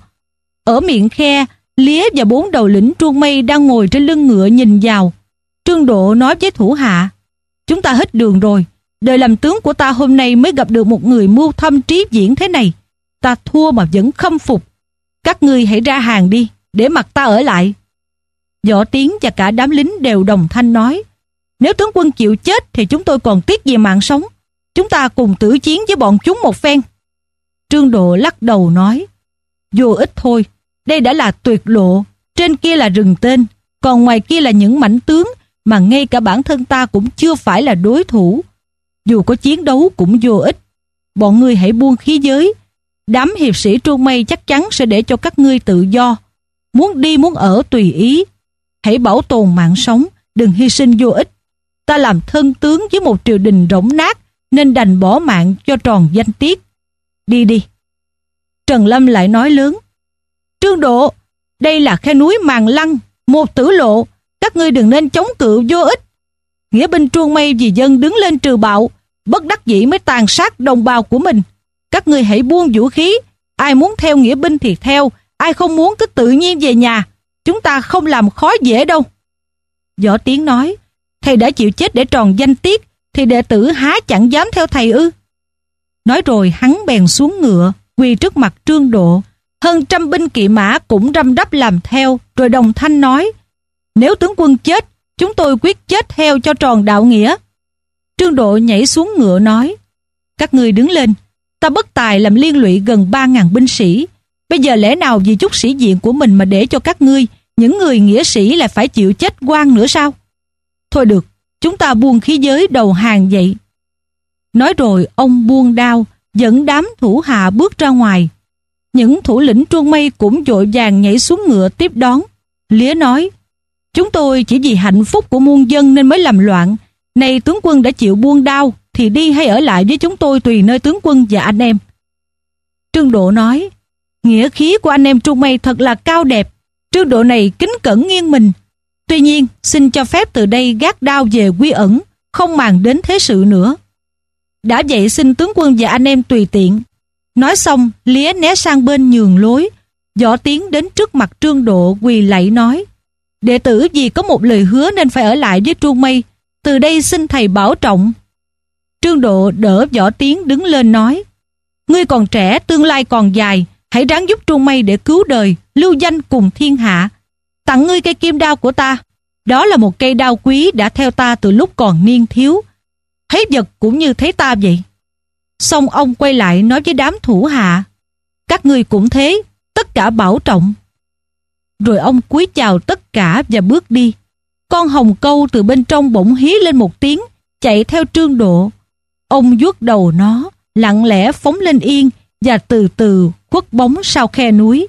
Ở miệng khe, Lía và bốn đầu lĩnh Truông Mây đang ngồi trên lưng ngựa nhìn vào. Trương Độ nói với thủ hạ: chúng ta hết đường rồi, đời làm tướng của ta hôm nay mới gặp được một người mưu thâm trí viễn thế này. Ta thua mà vẫn khâm phục. Các ngươi hãy ra hàng đi, để mặc ta ở lại. Võ Tiến và cả đám lính đều đồng thanh nói: nếu tướng quân chịu chết thì chúng tôi còn tiếc gì mạng sống. Chúng ta cùng tử chiến với bọn chúng một phen. Trương Độ lắc đầu nói: vô ích thôi, đây đã là tuyệt lộ. Trên kia là rừng tên, còn ngoài kia là những mãnh tướng mà ngay cả bản thân ta cũng chưa phải là đối thủ. Dù có chiến đấu cũng vô ích. Bọn ngươi hãy buông khí giới. Đám hiệp sĩ Truông Mây chắc chắn sẽ để cho các ngươi tự do, muốn đi muốn ở tùy ý. Hãy bảo tồn mạng sống, đừng hy sinh vô ích. Ta làm thân tướng với một triều đình rỗng nát nên đành bỏ mạng cho tròn danh tiết. Đi đi. Trần Lâm lại nói lớn: Trương Độ, đây là khe núi Màng Lăng, một tử lộ, các ngươi đừng nên chống cự vô ích. Nghĩa binh Truông Mây vì dân đứng lên trừ bạo, bất đắc dĩ mới tàn sát đồng bào của mình. Các ngươi hãy buông vũ khí, ai muốn theo nghĩa binh thì theo, ai không muốn cứ tự nhiên về nhà. Chúng ta không làm khó dễ đâu. Võ Tiến nói: thầy đã chịu chết để tròn danh tiết thì đệ tử há chẳng dám theo thầy ư? Nói rồi hắn bèn xuống ngựa, quỳ trước mặt Trương Độ. Hơn trăm binh kỵ mã cũng răm rắp làm theo, rồi đồng thanh nói: nếu tướng quân chết, chúng tôi quyết chết heo cho tròn đạo nghĩa. Trương Độ nhảy xuống ngựa nói, các ngươi đứng lên, ta bất tài làm liên lụy gần ba ngàn binh sĩ. Bây giờ lẽ nào vì chút sĩ diện của mình mà để cho các ngươi, những người nghĩa sĩ lại phải chịu chết oan nữa sao? Thôi được, chúng ta buông khí giới đầu hàng vậy. Nói rồi ông buông đao, dẫn đám thủ hạ bước ra ngoài. Những thủ lĩnh Truông Mây cũng vội vàng nhảy xuống ngựa tiếp đón. Lía nói, chúng tôi chỉ vì hạnh phúc của muôn dân nên mới làm loạn. Nay tướng quân đã chịu buông đao, thì đi hay ở lại với chúng tôi tùy nơi tướng quân và anh em. Trương Độ nói, nghĩa khí của anh em Truông Mây thật là cao đẹp. Trương Độ này kính cẩn nghiêng mình. Tuy nhiên, xin cho phép từ đây gác đao về quy ẩn, không màng đến thế sự nữa. Đã vậy xin tướng quân và anh em tùy tiện. Nói xong, Lía né sang bên nhường lối. Võ Tiến đến trước mặt Trương Độ quỳ lạy nói, đệ tử vì có một lời hứa nên phải ở lại với Truông Mây. Từ đây xin thầy bảo trọng. Trương Độ đỡ Võ Tiến đứng lên nói, ngươi còn trẻ, tương lai còn dài, hãy ráng giúp Truông Mây để cứu đời, lưu danh cùng thiên hạ. Tặng ngươi cây kim đao của ta. Đó là một cây đao quý đã theo ta từ lúc còn niên thiếu. Thấy vật cũng như thấy ta vậy. Xong ông quay lại nói với đám thủ hạ, các ngươi cũng thế, tất cả bảo trọng. Rồi ông cúi chào tất cả và bước đi. Con hồng câu từ bên trong bỗng hí lên một tiếng, chạy theo Trương Độ. Ông vuốt đầu nó, lặng lẽ phóng lên yên và từ từ khuất bóng sau khe núi.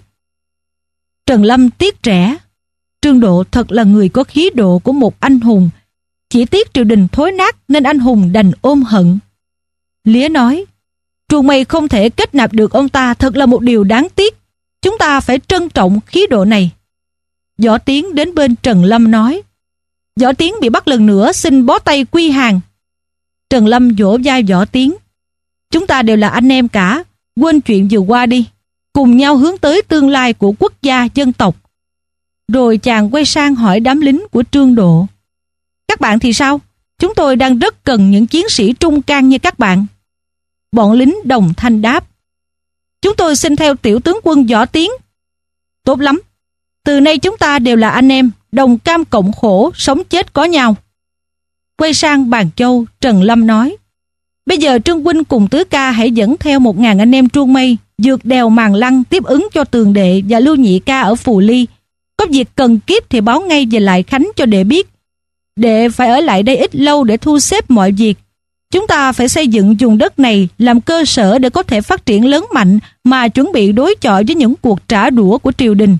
Trần Lâm tiếc trẻ. Trương Độ thật là người có khí độ của một anh hùng. Chỉ tiếc triều đình thối nát nên anh hùng đành ôm hận. Lía nói, Truông Mây không thể kết nạp được ông ta thật là một điều đáng tiếc. Chúng ta phải trân trọng khí độ này. Võ Tiến đến bên Trần Lâm nói, Võ Tiến bị bắt lần nữa, xin bó tay quy hàng. Trần Lâm vỗ vai Võ Tiến, chúng ta đều là anh em cả, quên chuyện vừa qua đi, cùng nhau hướng tới tương lai của quốc gia dân tộc. Rồi chàng quay sang hỏi đám lính của Trương Độ, các bạn thì sao? Chúng tôi đang rất cần những chiến sĩ trung can như các bạn. Bọn lính đồng thanh đáp, chúng tôi xin theo tiểu tướng quân Võ Tiến. Tốt lắm, từ nay chúng ta đều là anh em, đồng cam cộng khổ, sống chết có nhau. Quay sang Bàn Châu, Trần Lâm nói, bây giờ Trương huynh cùng Tứ ca hãy dẫn theo một ngàn anh em Truông Mây vượt đèo Màng Lăng tiếp ứng cho Tường đệ và Lưu Nhị ca ở Phù Ly. Có việc cần kiếp thì báo ngay về Lại Khánh cho đệ biết. Đệ phải ở lại đây ít lâu để thu xếp mọi việc. Chúng ta phải xây dựng vùng đất này làm cơ sở để có thể phát triển lớn mạnh mà chuẩn bị đối chọi với những cuộc trả đũa của triều đình.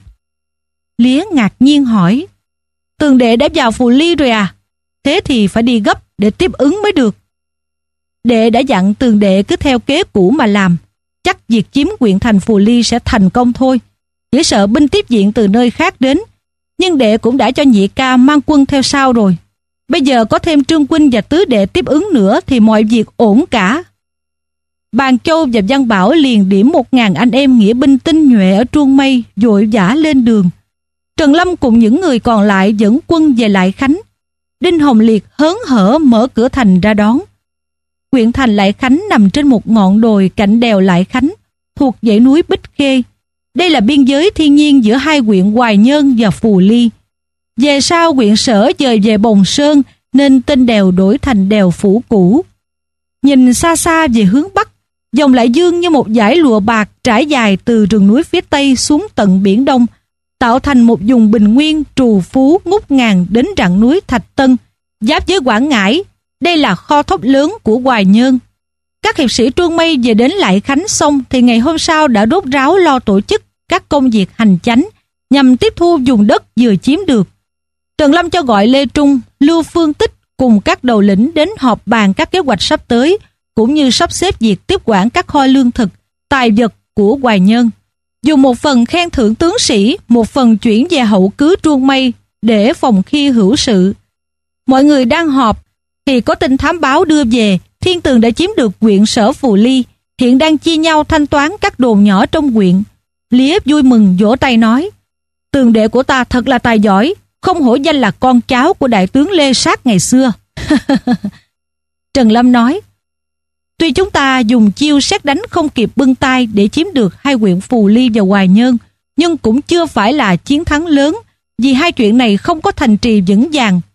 Lía ngạc nhiên hỏi, Tường đệ đã vào Phù Ly rồi à? Thế thì phải đi gấp để tiếp ứng mới được. Đệ đã dặn Tường đệ cứ theo kế cũ mà làm. Chắc việc chiếm huyện thành Phù Ly sẽ thành công thôi. Chỉ sợ binh tiếp viện từ nơi khác đến. Nhưng đệ cũng đã cho Nhị ca mang quân theo sau rồi. Bây giờ có thêm Trương huynh và Tứ đệ tiếp ứng nữa thì mọi việc ổn cả. Bàn Châu và Văn Bảo liền điểm một ngàn anh em nghĩa binh tinh nhuệ ở Truông Mây vội vã lên đường. Trần Lâm cùng những người còn lại dẫn quân về Lại Khánh. Đinh Hồng Liệt hớn hở mở cửa thành ra đón. Huyện thành Lại Khánh nằm trên một ngọn đồi cạnh đèo Lại Khánh, thuộc dãy núi Bích Khê. Đây là biên giới thiên nhiên giữa hai huyện Hoài Nhơn và Phù Ly. Về sau huyện Sở dời về Bồng Sơn nên tên đèo đổi thành đèo Phủ Cũ. Nhìn xa xa về hướng Bắc, dòng Lại Dương như một dải lụa bạc trải dài từ rừng núi phía Tây xuống tận Biển Đông, tạo thành một vùng bình nguyên trù phú ngút ngàn đến rặng núi Thạch Tân, giáp với Quảng Ngãi. Đây là kho thóc lớn của Hoài Nhơn. Các hiệp sĩ Truông Mây về đến Lại Khánh xong thì ngày hôm sau đã rốt ráo lo tổ chức các công việc hành chánh nhằm tiếp thu vùng đất vừa chiếm được. Trần Lâm cho gọi Lê Trung, Lưu Phương Tích cùng các đầu lĩnh đến họp bàn các kế hoạch sắp tới, cũng như sắp xếp việc tiếp quản các kho lương thực, tài vật của Hoài Nhơn. Dùng một phần khen thưởng tướng sĩ, một phần chuyển về hậu cứ Truông Mây để phòng khi hữu sự. Mọi người đang họp thì có tin thám báo đưa về Thiên Tường đã chiếm được huyện Sở Phù Ly, hiện đang chia nhau thanh toán các đồn nhỏ trong huyện. Lía vui mừng vỗ tay nói, Tường đệ của ta thật là tài giỏi, không hổ danh là con cháu của đại tướng Lê Sát ngày xưa. Trần Lâm nói, tuy chúng ta dùng chiêu sét đánh không kịp bưng tay để chiếm được hai huyện Phù Ly và Hoài Nhơn, nhưng cũng chưa phải là chiến thắng lớn, vì hai chuyện này không có thành trì vững vàng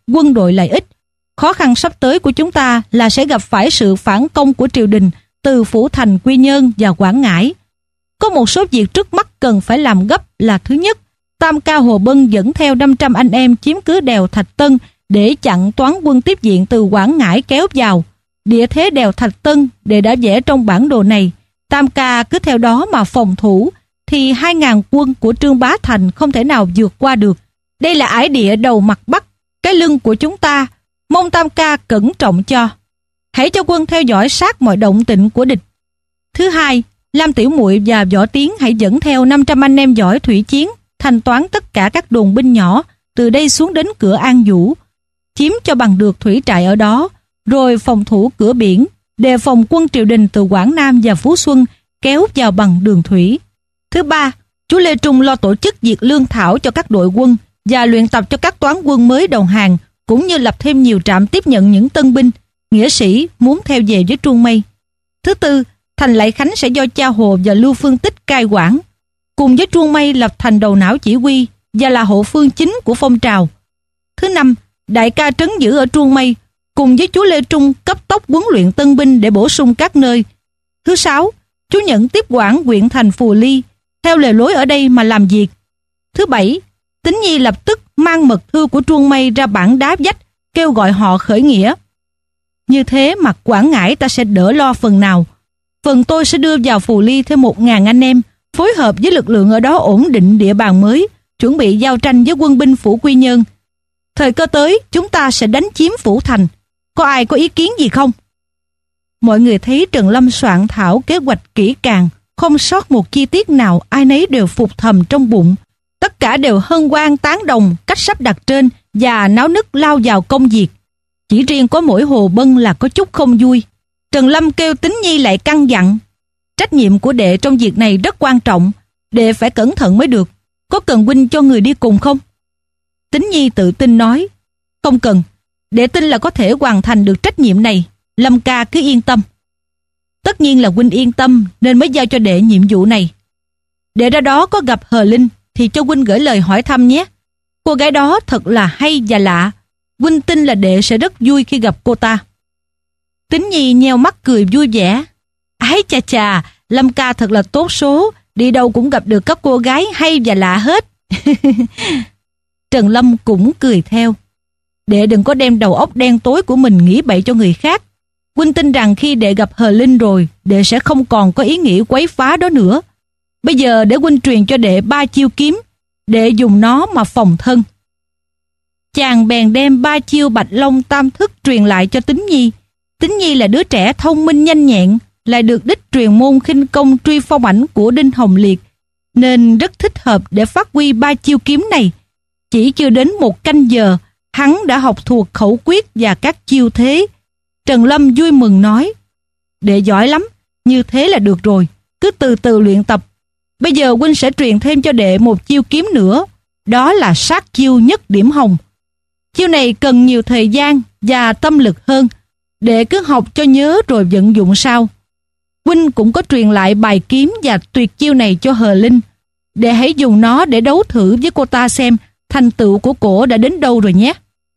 quân đội lại ít. Khó khăn sắp tới của chúng ta là sẽ gặp phải sự phản công của triều đình từ Phủ Thành, Quy Nhơn và Quảng Ngãi. Có một số việc trước mắt cần phải làm gấp là: thứ nhất, Tam Ca Hồ Bân dẫn theo năm trăm anh em chiếm cứ đèo Thạch Tân để chặn toán quân tiếp viện từ Quảng Ngãi kéo vào. Địa thế đèo Thạch Tân để đã vẽ trong bản đồ này, Tam Ca cứ theo đó mà phòng thủ thì hai ngàn quân của Trương Bá Thành không thể nào vượt qua được. Đây là ải địa đầu mặt bắc, cái lưng của chúng ta, mong Tam Ca cẩn trọng cho. Hãy cho quân theo dõi sát mọi động tĩnh của địch. Thứ hai, Lam Tiểu Muội và Võ Tiến hãy dẫn theo năm trăm anh em giỏi thủy chiến, thanh toán tất cả các đồn binh nhỏ từ đây xuống đến cửa An Vũ, chiếm cho bằng được thủy trại ở đó, rồi phòng thủ cửa biển, đề phòng quân triều đình từ Quảng Nam và Phú Xuân kéo vào bằng đường thủy. Thứ ba, chú Lê Trung lo tổ chức diệt lương thảo cho các đội quân và luyện tập cho các toán quân mới đầu hàng, cũng như lập thêm nhiều trạm tiếp nhận những tân binh, nghĩa sĩ muốn theo về với Truông Mây. Thứ tư, thành Lại Khánh sẽ do cha Hồ và Lưu Phương Tích cai quản, cùng với Truông Mây lập thành đầu não chỉ huy và là hậu phương chính của phong trào. Thứ năm, đại ca trấn giữ ở Truông Mây, cùng với chú Lê Trung cấp tốc huấn luyện tân binh để bổ sung các nơi. Thứ sáu, chú Nhẫn tiếp quản huyện thành Phù Ly, theo lề lối ở đây mà làm việc. Thứ bảy, Tín Nhi lập tức mang mật thư của Truông Mây ra bản đá vách, kêu gọi họ khởi nghĩa. Như thế mặt Quảng Ngãi ta sẽ đỡ lo phần nào. Phần tôi sẽ đưa vào Phù Ly thêm một ngàn anh em, phối hợp với lực lượng ở đó ổn định địa bàn mới, chuẩn bị giao tranh với quân binh Phủ Quy Nhơn. Thời cơ tới, chúng ta sẽ đánh chiếm Phủ Thành. Có ai có ý kiến gì không? Mọi người thấy Trần Lâm soạn thảo kế hoạch kỹ càng, không sót một chi tiết nào, ai nấy đều phục thầm trong bụng. Tất cả đều hân hoan tán đồng cách sắp đặt trên và náo nức lao vào công việc. Chỉ riêng có mỗi Hồ Bân là có chút không vui. Trần Lâm kêu Tín Nhi lại căn dặn: trách nhiệm của đệ trong việc này rất quan trọng, đệ phải cẩn thận mới được. Có cần huynh cho người đi cùng không? Tín Nhi tự tin nói: không cần, đệ tin là có thể hoàn thành được trách nhiệm này. Lâm ca cứ yên tâm. Tất nhiên là huynh yên tâm nên mới giao cho đệ nhiệm vụ này. Đệ ra đó có gặp Hờ Linh thì cho huynh gửi lời hỏi thăm nhé. Cô gái đó thật là hay và lạ. Huynh tin là đệ sẽ rất vui khi gặp cô ta. Tín Nhi nheo mắt cười vui vẻ: ái chà chà, Lâm ca thật là tốt số, đi đâu cũng gặp được các cô gái hay và lạ hết. Trần Lâm cũng cười theo: đệ đừng có đem đầu óc đen tối của mình nghĩ bậy cho người khác. Huynh tin rằng khi đệ gặp Hờ Linh rồi, đệ sẽ không còn có ý nghĩ quấy phá đó nữa. Bây giờ để huynh truyền cho đệ ba chiêu kiếm, đệ dùng nó mà phòng thân. Chàng bèn đem ba chiêu Bạch Long Tam Thức truyền lại cho Tín Nhi. Tín Nhi là đứa trẻ thông minh nhanh nhẹn, lại được đích truyền môn khinh công truy phong ảnh của Đinh Hồng Liệt, nên rất thích hợp để phát huy ba chiêu kiếm này. Chỉ chưa đến một canh giờ, hắn đã học thuộc khẩu quyết và các chiêu thế. Trần Lâm vui mừng nói: đệ giỏi lắm, như thế là được rồi, cứ từ từ luyện tập. Bây giờ huynh sẽ truyền thêm cho đệ một chiêu kiếm nữa, đó là sát chiêu Nhất Điểm Hồng. Chiêu này cần nhiều thời gian và tâm lực hơn, đệ cứ học cho nhớ rồi vận dụng sau. Huynh cũng có truyền lại bài kiếm và tuyệt chiêu này cho Hờ Linh, đệ hãy dùng nó để đấu thử với cô ta xem thành tựu của cổ đã đến đâu rồi nhé.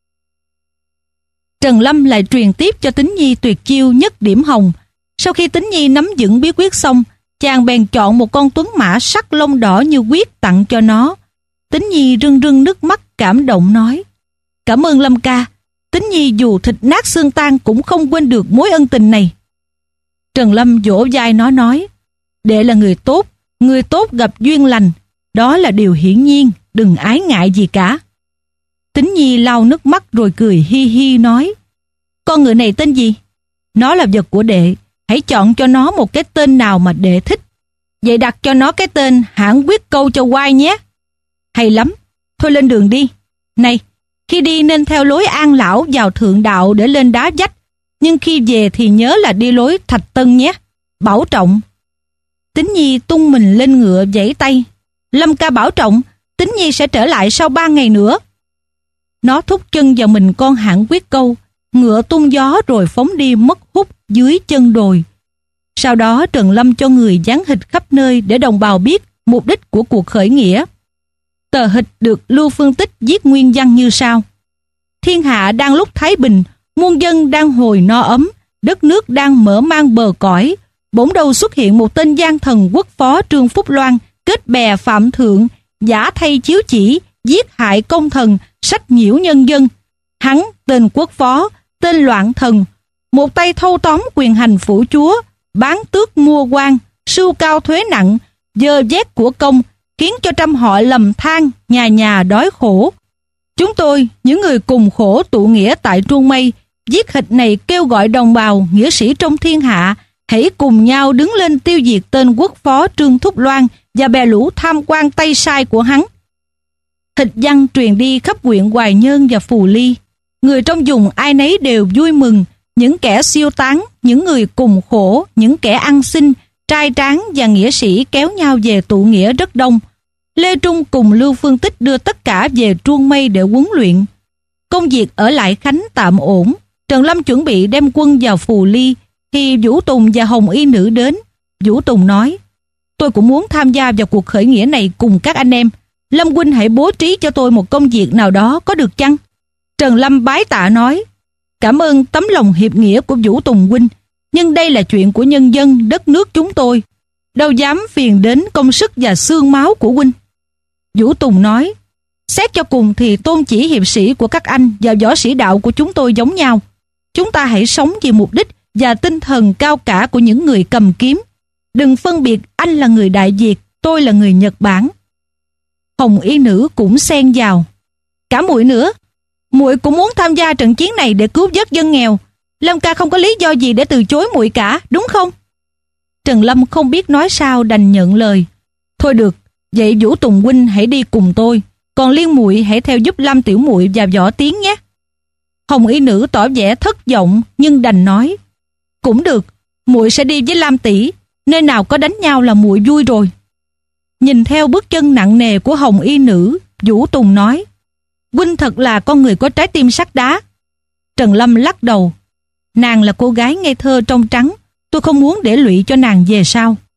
Trần Lâm lại truyền tiếp cho Tín Nhi tuyệt chiêu Nhất Điểm Hồng. Sau khi Tín Nhi nắm vững bí quyết xong, chàng bèn chọn một con tuấn mã sắc lông đỏ như quyết tặng cho nó. Tín Nhi rưng rưng nước mắt cảm động nói: cảm ơn Lâm ca, Tín Nhi dù thịt nát xương tan cũng không quên được mối ân tình này. Trần Lâm vỗ vai nó nói: đệ là người tốt, người tốt gặp duyên lành, đó là điều hiển nhiên, đừng ái ngại gì cả. Tín Nhi lau nước mắt rồi cười hi hi nói: con ngựa này tên gì? Nó là vật của đệ, hãy chọn cho nó một cái tên nào mà đệ thích. Vậy đặt cho nó cái tên Hãn Quyết Câu cho oai nhé. Hay lắm, thôi lên đường đi. Này, khi đi nên theo lối An Lão vào Thượng Đạo để lên đá vách, nhưng khi về thì nhớ là đi lối Thạch Tân nhé. Bảo trọng. Tín Nhi tung mình lên ngựa vẫy tay: Lâm ca bảo trọng, Tín Nhi sẽ trở lại sau ba ngày nữa. Nó thúc chân vào mình con Hãn Quyết Câu, ngựa tung gió rồi phóng đi mất hút dưới chân đồi. Sau đó Trần Lâm cho người dán hịch khắp nơi để đồng bào biết mục đích của cuộc khởi nghĩa. Tờ hịch được Lưu Phương Tích viết nguyên văn như sau: Thiên hạ đang lúc thái bình, muôn dân đang hồi no ấm, đất nước đang mở mang bờ cõi. Bỗng đâu xuất hiện một tên gian thần quốc phó Trương Phúc Loan, kết bè phạm thượng, giả thay chiếu chỉ, giết hại công thần, sách nhiễu nhân dân. Hắn tên quốc phó, tên loạn thần, một tay thâu tóm quyền hành phủ chúa, bán tước mua quan, sưu cao thuế nặng, dơ vét của công, khiến cho trăm họ lầm than, nhà nhà đói khổ. Chúng tôi, những người cùng khổ tụ nghĩa tại Truông Mây, giết hịch này kêu gọi đồng bào, nghĩa sĩ trong thiên hạ, hãy cùng nhau đứng lên tiêu diệt tên quốc phó Trương Thúc Loan và bè lũ tham quan tay sai của hắn. Hịch văn truyền đi khắp huyện Hoài Nhơn và Phù Ly. Người trong vùng ai nấy đều vui mừng, những kẻ siêu tán, những người cùng khổ, những kẻ ăn xin, trai tráng và nghĩa sĩ kéo nhau về tụ nghĩa rất đông. Lê Trung cùng Lưu Phương Tích đưa tất cả về Truông Mây để huấn luyện. Công việc ở Lại Khánh tạm ổn. Trần Lâm chuẩn bị đem quân vào Phù Ly thì Vũ Tùng và Hồng Y Nữ đến. Vũ Tùng nói: tôi cũng muốn tham gia vào cuộc khởi nghĩa này cùng các anh em. Lâm huynh hãy bố trí cho tôi một công việc nào đó có được chăng? Trần Lâm bái tạ nói: cảm ơn tấm lòng hiệp nghĩa của Vũ Tùng huynh, nhưng đây là chuyện của nhân dân đất nước chúng tôi, đâu dám phiền đến công sức và xương máu của huynh. Vũ Tùng nói: xét cho cùng thì tôn chỉ hiệp sĩ của các anh và võ sĩ đạo của chúng tôi giống nhau. Chúng ta hãy sống vì mục đích và tinh thần cao cả của những người cầm kiếm. Đừng phân biệt anh là người Đại Việt, tôi là người Nhật Bản. Hồng Y Nữ cũng xen vào: cả muội nữa, muội cũng muốn tham gia trận chiến này để cứu vớt dân nghèo. Lâm ca không có lý do gì để từ chối muội cả, đúng không? Trần Lâm không biết nói sao đành nhận lời. Thôi được, vậy Vũ Tùng huynh hãy đi cùng tôi, còn Liên muội hãy theo giúp Lam tiểu muội và Võ Tiến nhé. Hồng Y Nữ tỏ vẻ thất vọng nhưng đành nói: cũng được, muội sẽ đi với Lam tỷ, nơi nào có đánh nhau là muội vui rồi. Nhìn theo bước chân nặng nề của Hồng Y Nữ, Vũ Tùng nói: huynh thật là con người có trái tim sắt đá. Trần Lâm lắc đầu: nàng là cô gái ngây thơ trong trắng, tôi không muốn để lụy cho nàng về sau.